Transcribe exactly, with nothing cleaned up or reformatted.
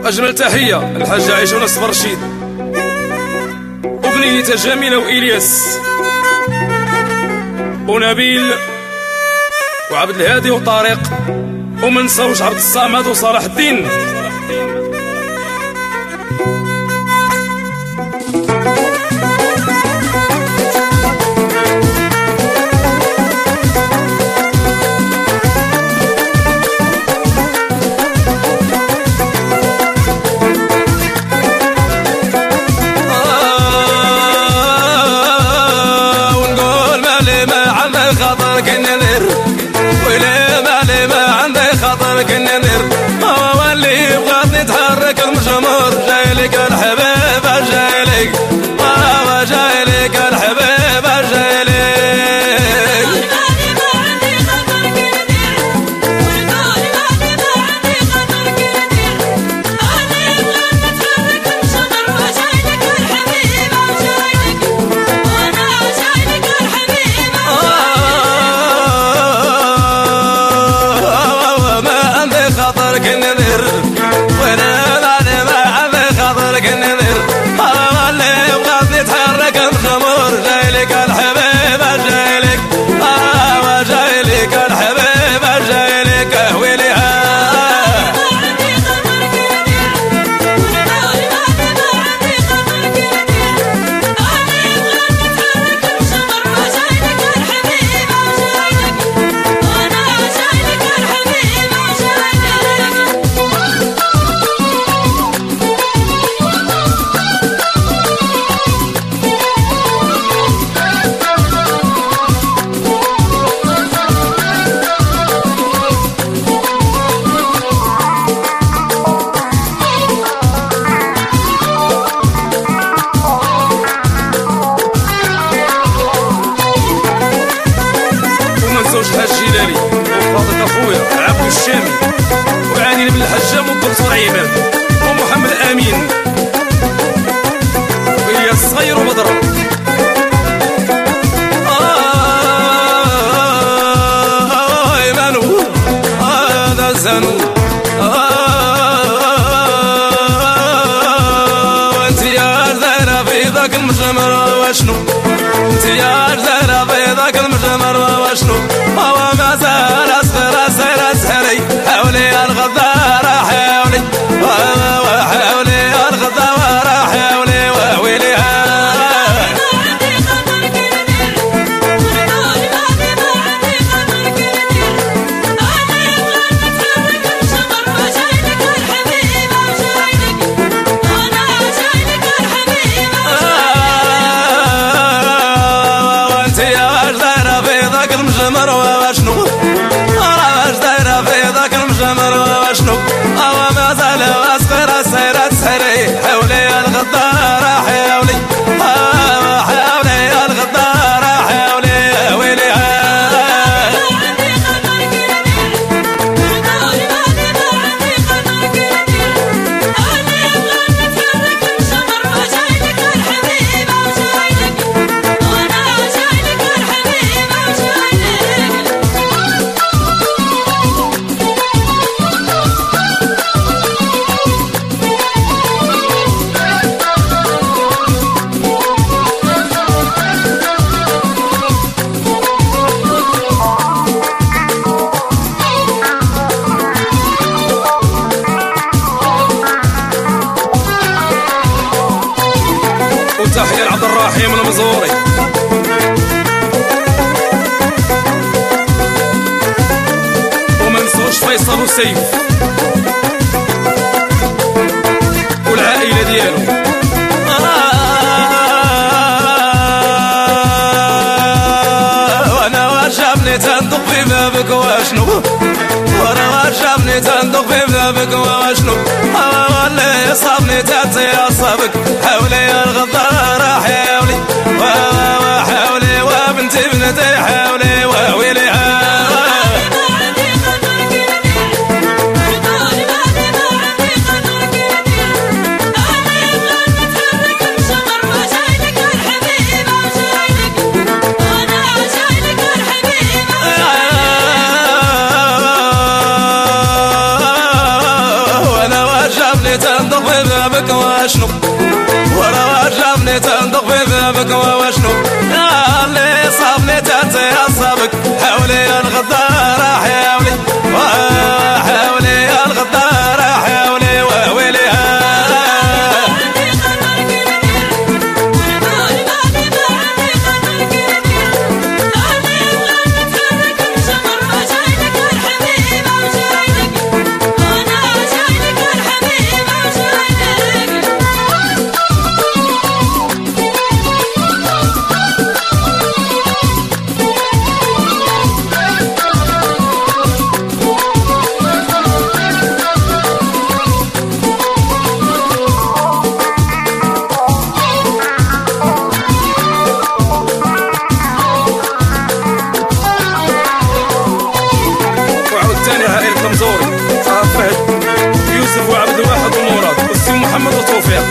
أجمل تحية الحاجة عيشة ونصب رشيد وبنيتها جميلة وإلياس ونبيل وعبد الهادي وطارق ومنساوش عبد الصمد وصلاح الدين. كنا ندير هو اللي بغات نتحرك المجمر جاي لك الحبيب جاي لك هو جاي لك الحبيب جاي لك الجيلاني وفاضل اخويا عبد الشامي وعاني من الحجام والدكتور عماد ومحمد امين وهي الصغير وبدر اه ايمانو هذا زانو وانت يا زهره في ذاك المجمر واشنو انت يا زهره في ذاك المجمر واشنو هو ما زال اصغر اصغر اسهري حولي الغدار حولي وحولي الغدار حولي وويلي وانت يا زهره في ذاك المجمر واشنو راش دايره في ذاك المجمر واشنو هو ما زال اصغر السير تسهري حولي الغدار حولي حولي الغدار حولي ويلي تحية عبد الرحيم المزوري ومنسوش فيصل وسيف والعائلة ديالو وانا واشابني تندق في بابك واشنو وانا واشابني تندق في بابك واشنو واللي يصابني تاتي اصابك حولي الغدار حولي وحولي وبنتي بنتي حولي وويلي وانا وجابني واشنو ورا جابني تندق في ذابك واشنو يا اللي صابني تاتي اصابك حولي يا الغدارة حولي حولي يا الغدارة حولي وويلي يوسف وعبد الواحد ومراد والسي محمد وتوفيق